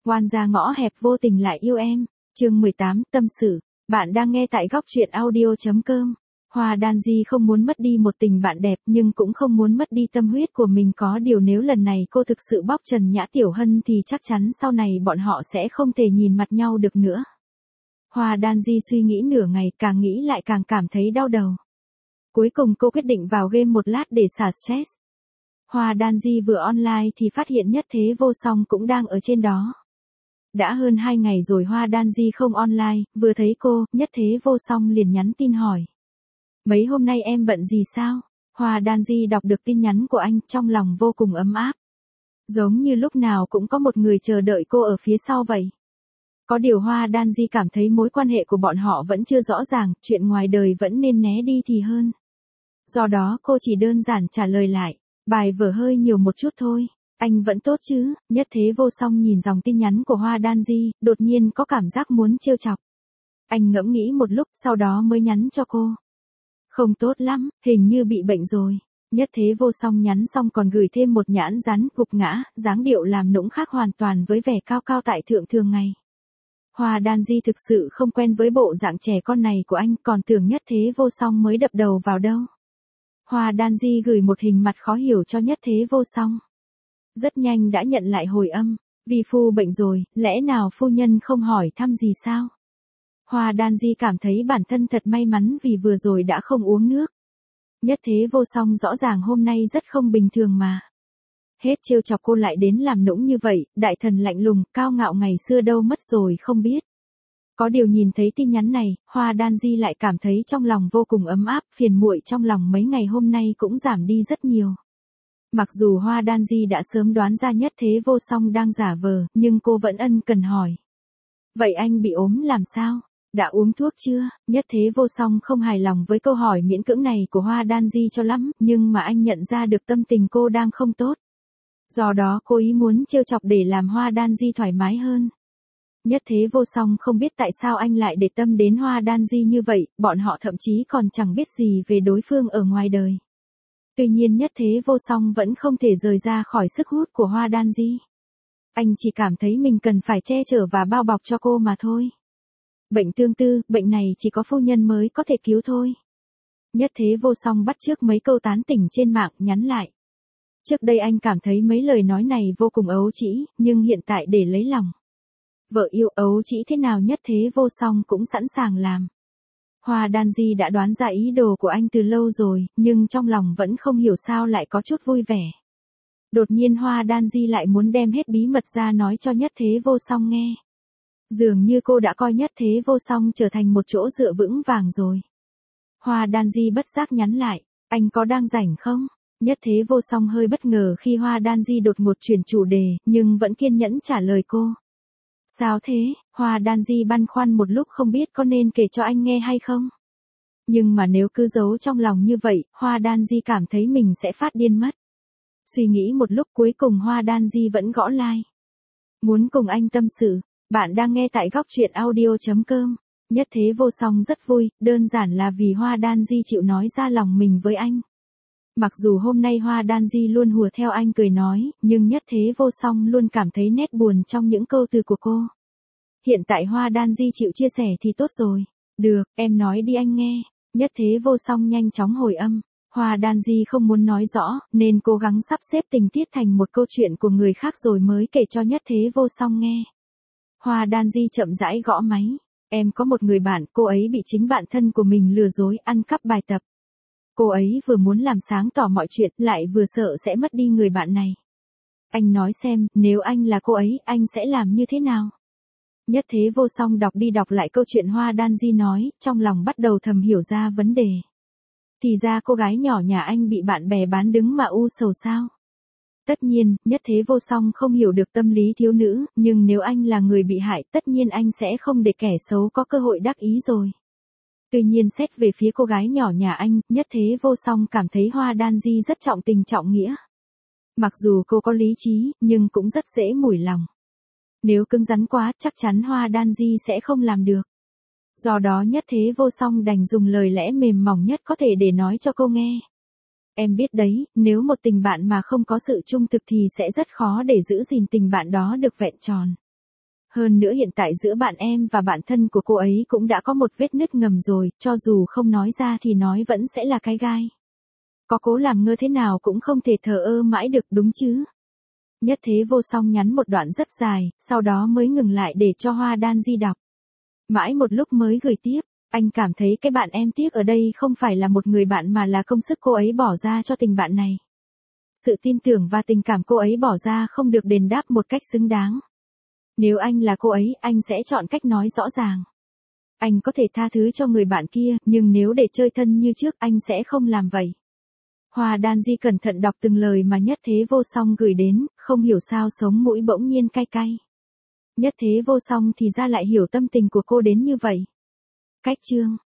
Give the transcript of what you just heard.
Oan gia ngõ hẹp vô tình lại yêu em. Chương 18, tâm sự. Bạn đang nghe tại góc truyện audio.com. Hoa Đan Di không muốn mất đi một tình bạn đẹp nhưng cũng không muốn mất đi tâm huyết của mình, có điều nếu lần này cô thực sự bóc trần Nhã Tiểu Hân thì chắc chắn sau này bọn họ sẽ không thể nhìn mặt nhau được nữa. Hoa Đan Di suy nghĩ nửa ngày, càng nghĩ lại càng cảm thấy đau đầu. Cuối cùng cô quyết định vào game một lát để xả stress. Hoa Đan Di vừa online thì phát hiện Nhất Thế Vô Song cũng đang ở trên đó. Đã hơn 2 ngày rồi Hoa Đan Di không online, vừa thấy cô, Nhất Thế Vô Song liền nhắn tin hỏi. Mấy hôm nay em bận gì sao? Hoa Đan Di đọc được tin nhắn của anh, trong lòng vô cùng ấm áp. Giống như lúc nào cũng có một người chờ đợi cô ở phía sau vậy. Có điều Hoa Đan Di cảm thấy mối quan hệ của bọn họ vẫn chưa rõ ràng, chuyện ngoài đời vẫn nên né đi thì hơn. Do đó cô chỉ đơn giản trả lời lại, bài vở hơi nhiều một chút thôi. Anh vẫn tốt chứ? Nhất Thế Vô Song nhìn dòng tin nhắn của Hoa Đan Di, đột nhiên có cảm giác muốn trêu chọc. Anh ngẫm nghĩ một lúc, sau đó mới nhắn cho cô. Không tốt lắm, hình như bị bệnh rồi. Nhất Thế Vô Song nhắn xong còn gửi thêm một nhãn rắn gục ngã, dáng điệu làm nũng khác hoàn toàn với vẻ cao cao tại thượng thường ngày. Hoa Đan Di thực sự không quen với bộ dạng trẻ con này của anh, còn tưởng Nhất Thế Vô Song mới đập đầu vào đâu. Hoa Đan Di gửi một hình mặt khó hiểu cho Nhất Thế Vô Song. Rất nhanh đã nhận lại hồi âm, vì phu bệnh rồi, lẽ nào phu nhân không hỏi thăm gì sao? Hoa Đan Di cảm thấy bản thân thật may mắn vì vừa rồi đã không uống nước. Nhất Thế Vô Song rõ ràng hôm nay rất không bình thường mà. Hết trêu chọc cô lại đến làm nũng như vậy, đại thần lạnh lùng, cao ngạo ngày xưa đâu mất rồi không biết. Có điều nhìn thấy tin nhắn này, Hoa Đan Di lại cảm thấy trong lòng vô cùng ấm áp, phiền muội trong lòng mấy ngày hôm nay cũng giảm đi rất nhiều. Mặc dù Hoa Đan Di đã sớm đoán ra Nhất Thế Vô Song đang giả vờ, nhưng cô vẫn ân cần hỏi. Vậy anh bị ốm làm sao? Đã uống thuốc chưa? Nhất Thế Vô Song không hài lòng với câu hỏi miễn cưỡng này của Hoa Đan Di cho lắm, nhưng mà anh nhận ra được tâm tình cô đang không tốt. Do đó cô ý muốn trêu chọc để làm Hoa Đan Di thoải mái hơn. Nhất Thế Vô Song không biết tại sao anh lại để tâm đến Hoa Đan Di như vậy, bọn họ thậm chí còn chẳng biết gì về đối phương ở ngoài đời. Tuy nhiên Nhất Thế Vô Song vẫn không thể rời ra khỏi sức hút của Hoa Đan Di. Anh chỉ cảm thấy mình cần phải che chở và bao bọc cho cô mà thôi. Bệnh tương tư, bệnh này chỉ có phu nhân mới có thể cứu thôi. Nhất Thế Vô Song bắt chước mấy câu tán tỉnh trên mạng nhắn lại. Trước đây anh cảm thấy mấy lời nói này vô cùng ấu trĩ, nhưng hiện tại để lấy lòng. Vợ yêu ấu trĩ thế nào Nhất Thế Vô Song cũng sẵn sàng làm. Hoa Đan Di đã đoán ra ý đồ của anh từ lâu rồi, nhưng trong lòng vẫn không hiểu sao lại có chút vui vẻ. Đột nhiên Hoa Đan Di lại muốn đem hết bí mật ra nói cho Nhất Thế Vô Song nghe. Dường như cô đã coi Nhất Thế Vô Song trở thành một chỗ dựa vững vàng rồi. Hoa Đan Di bất giác nhắn lại, anh có đang rảnh không? Nhất Thế Vô Song hơi bất ngờ khi Hoa Đan Di đột ngột chuyển chủ đề, nhưng vẫn kiên nhẫn trả lời cô. Sao thế? Hoa Đan Di băn khoăn một lúc không biết có nên kể cho anh nghe hay không. Nhưng mà nếu cứ giấu trong lòng như vậy, Hoa Đan Di cảm thấy mình sẽ phát điên mất. Suy nghĩ một lúc cuối cùng Hoa Đan Di vẫn gõ like. Muốn cùng anh tâm sự, bạn đang nghe tại góc truyện audio.com. Nhất Thế Vô Song rất vui, đơn giản là vì Hoa Đan Di chịu nói ra lòng mình với anh. Mặc dù hôm nay Hoa Đan Di luôn hùa theo anh cười nói, nhưng Nhất Thế Vô Song luôn cảm thấy nét buồn trong những câu từ của cô. Hiện tại Hoa Đan Di chịu chia sẻ thì tốt rồi. Được, em nói đi anh nghe. Nhất Thế Vô Song nhanh chóng hồi âm. Hoa Đan Di không muốn nói rõ, nên cố gắng sắp xếp tình tiết thành một câu chuyện của người khác rồi mới kể cho Nhất Thế Vô Song nghe. Hoa Đan Di chậm rãi gõ máy. Em có một người bạn, cô ấy bị chính bạn thân của mình lừa dối, ăn cắp bài tập. Cô ấy vừa muốn làm sáng tỏ mọi chuyện, lại vừa sợ sẽ mất đi người bạn này. Anh nói xem, nếu anh là cô ấy, anh sẽ làm như thế nào? Nhất Thế Vô Song đọc đi đọc lại câu chuyện Hoa Đan Di nói, trong lòng bắt đầu thầm hiểu ra vấn đề. Thì ra cô gái nhỏ nhà anh bị bạn bè bán đứng mà u sầu sao? Tất nhiên, Nhất Thế Vô Song không hiểu được tâm lý thiếu nữ, nhưng nếu anh là người bị hại, tất nhiên anh sẽ không để kẻ xấu có cơ hội đắc ý rồi. Tuy nhiên xét về phía cô gái nhỏ nhà anh, Nhất Thế Vô Song cảm thấy Hoa Đan Di rất trọng tình trọng nghĩa. Mặc dù cô có lý trí, nhưng cũng rất dễ mủi lòng. Nếu cứng rắn quá, chắc chắn Hoa Đan Di sẽ không làm được. Do đó Nhất Thế Vô Song đành dùng lời lẽ mềm mỏng nhất có thể để nói cho cô nghe. Em biết đấy, nếu một tình bạn mà không có sự trung thực thì sẽ rất khó để giữ gìn tình bạn đó được vẹn tròn. Hơn nữa hiện tại giữa bạn em và bạn thân của cô ấy cũng đã có một vết nứt ngầm rồi, cho dù không nói ra thì nói vẫn sẽ là cái gai. Có cố làm ngơ thế nào cũng không thể thờ ơ mãi được đúng chứ. Nhất Thế Vô Song nhắn một đoạn rất dài, sau đó mới ngừng lại để cho Hoa Đan Di đọc. Mãi một lúc mới gửi tiếp, anh cảm thấy cái bạn em tiếc ở đây không phải là một người bạn mà là công sức cô ấy bỏ ra cho tình bạn này. Sự tin tưởng và tình cảm cô ấy bỏ ra không được đền đáp một cách xứng đáng. Nếu anh là cô ấy, anh sẽ chọn cách nói rõ ràng. Anh có thể tha thứ cho người bạn kia, nhưng nếu để chơi thân như trước anh sẽ không làm vậy. Hoa Đan Di cẩn thận đọc từng lời mà Nhất Thế Vô Song gửi đến, không hiểu sao sống mũi bỗng nhiên cay cay. Nhất Thế Vô Song thì ra lại hiểu tâm tình của cô đến như vậy. Cách chương